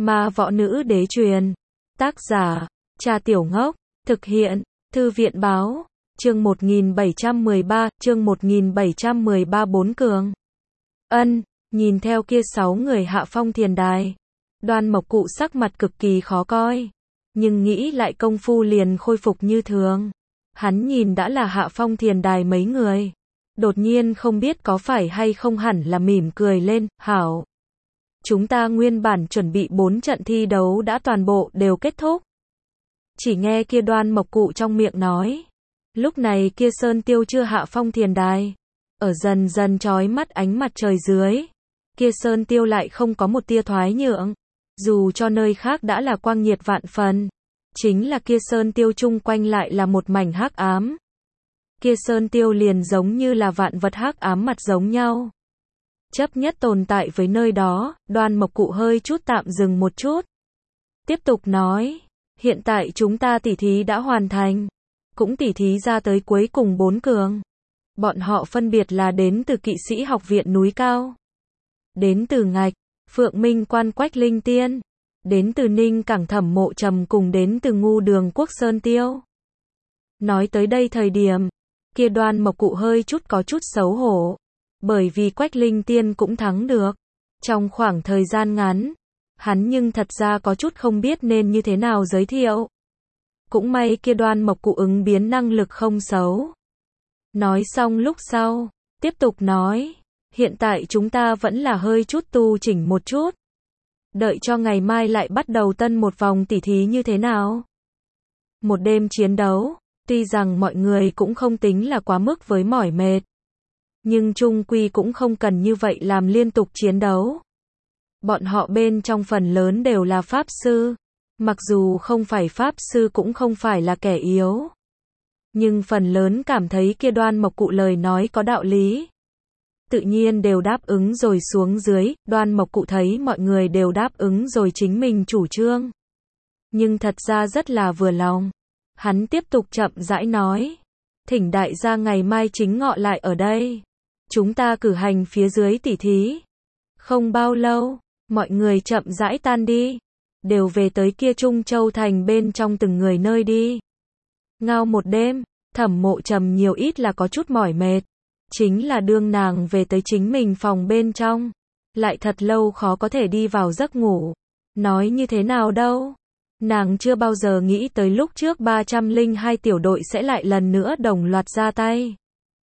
Ma Võ Nữ Đế Truyền. Tác giả, Trà Tiểu Ngốc. Thực hiện, Thư viện Báo. Chương 1713, Bốn Cường. Ân, nhìn theo kia 6 người hạ phong thiền đài. Đoan Mộc Cụ sắc mặt cực kỳ khó coi. Nhưng nghĩ lại công phu liền khôi phục như thường. Hắn nhìn đã là hạ phong thiền đài mấy người. Đột nhiên không biết có phải hay không hẳn là mỉm cười lên, hảo. Chúng ta nguyên bản chuẩn bị 4 trận thi đấu đã toàn bộ đều kết thúc. Chỉ nghe kia Đoan Mộc Cụ trong miệng nói. Lúc này kia Sơn Tiêu chưa hạ phong thiền đài. Ở dần dần chói mắt ánh mặt trời dưới. Kia Sơn Tiêu lại không có một tia thoái nhượng. Dù cho nơi khác đã là quang nhiệt vạn phần. Chính là kia Sơn Tiêu chung quanh lại là một mảnh hắc ám. Kia Sơn Tiêu liền giống như là vạn vật hắc ám mặt giống nhau. Chấp nhất tồn tại với nơi đó, Đoan Mộc Cụ hơi chút tạm dừng một chút. Tiếp tục nói, hiện tại chúng ta tỉ thí đã hoàn thành. Cũng tỉ thí ra tới cuối cùng 4 cường. Bọn họ phân biệt là đến từ Kỵ sĩ học viện núi cao. Đến từ Ngạch, Phượng Minh Quan Quách Linh Tiên. Đến từ Ninh Cảng Thẩm Mộ Trầm cùng đến từ Ngu Đường Quốc Sơn Tiêu. Nói tới đây thời điểm, kia Đoan Mộc Cụ hơi chút có chút xấu hổ. Bởi vì Quách Linh Tiên cũng thắng được. Trong khoảng thời gian ngắn, hắn nhưng thật ra có chút không biết nên như thế nào giới thiệu. Cũng may kia Đoan Mộc Cụ ứng biến năng lực không xấu. Nói xong lúc sau, tiếp tục nói, hiện tại chúng ta vẫn là hơi chút tu chỉnh một chút. Đợi cho ngày mai lại bắt đầu tân một vòng tỉ thí như thế nào. Một đêm chiến đấu, tuy rằng mọi người cũng không tính là quá mức với mỏi mệt. Nhưng chung quy cũng không cần như vậy làm liên tục chiến đấu. Bọn họ bên trong phần lớn đều là pháp sư. Mặc dù không phải pháp sư cũng không phải là kẻ yếu. Nhưng phần lớn cảm thấy kia Đoan Mộc Cụ lời nói có đạo lý. Tự nhiên đều đáp ứng rồi xuống dưới, Đoan Mộc Cụ thấy mọi người đều đáp ứng rồi chính mình chủ trương. Nhưng thật ra rất là vừa lòng. Hắn tiếp tục chậm rãi nói. Thỉnh đại gia ngày mai chính ngọ lại ở đây. Chúng ta cử hành phía dưới tỉ thí. Không bao lâu, mọi người chậm rãi tan đi. Đều về tới kia Trung Châu thành bên trong từng người nơi đi. Ngao một đêm, Thẩm Mộ Trầm nhiều ít là có chút mỏi mệt. Chính là đương nàng về tới chính mình phòng bên trong. Lại thật lâu khó có thể đi vào giấc ngủ. Nói như thế nào đâu. Nàng chưa bao giờ nghĩ tới lúc trước 302 tiểu đội sẽ lại lần nữa đồng loạt ra tay.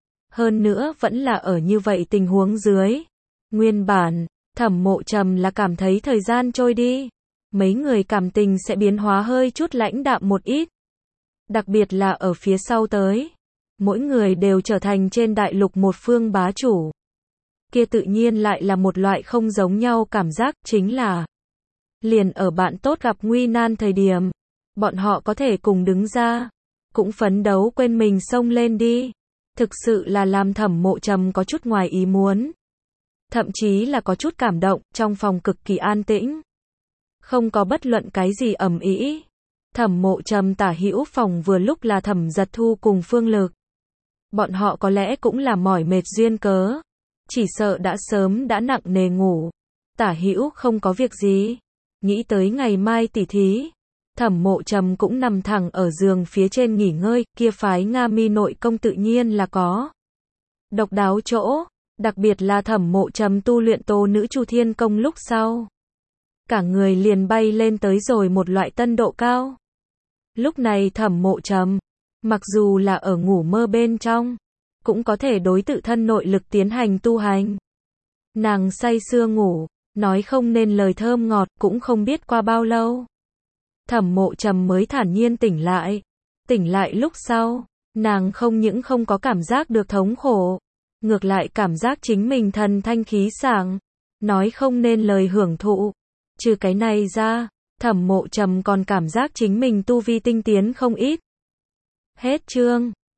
Hơn nữa vẫn là ở như vậy tình huống dưới. Nguyên bản, Thẩm Mộ Trầm là cảm thấy thời gian trôi đi. Mấy người cảm tình sẽ biến hóa hơi chút lãnh đạm một ít. Đặc biệt là ở phía sau tới. Mỗi người đều trở thành trên đại lục một phương bá chủ. Kia tự nhiên lại là một loại không giống nhau cảm giác, chính là liền ở bạn tốt gặp nguy nan thời điểm. Bọn họ có thể cùng đứng ra. Cũng phấn đấu quên mình xông lên đi. Thực sự là làm Thẩm Mộ Trầm có chút ngoài ý muốn. Thậm chí là có chút cảm động, trong phòng cực kỳ an tĩnh. Không có bất luận cái gì ầm ĩ. Thẩm Mộ Trầm tả hữu phòng vừa lúc là Thẩm Giật Thu cùng Phương Lực. Bọn họ có lẽ cũng là mỏi mệt duyên cớ. Chỉ sợ đã sớm đã nặng nề ngủ. Tả hữu không có việc gì. Nghĩ tới ngày mai tỉ thí. Thẩm Mộ Trầm cũng nằm thẳng ở giường phía trên nghỉ ngơi, kia phái Nga Mi nội công tự nhiên là có độc đáo chỗ, đặc biệt là Thẩm Mộ Trầm tu luyện Tô Nữ Chu Thiên công lúc sau. Cả người liền bay lên tới rồi một loại tân độ cao. Lúc này Thẩm Mộ Trầm, mặc dù là ở ngủ mơ bên trong, cũng có thể đối tự thân nội lực tiến hành tu hành. Nàng say sưa ngủ, nói không nên lời thơm ngọt, cũng không biết qua bao lâu. Thẩm Mộ Trầm mới thản nhiên tỉnh lại. Tỉnh lại lúc sau, nàng không những không có cảm giác được thống khổ, ngược lại cảm giác chính mình thần thanh khí sảng, nói không nên lời hưởng thụ. Trừ cái này ra, Thẩm Mộ Trầm còn cảm giác chính mình tu vi tinh tiến không ít. Hết chương.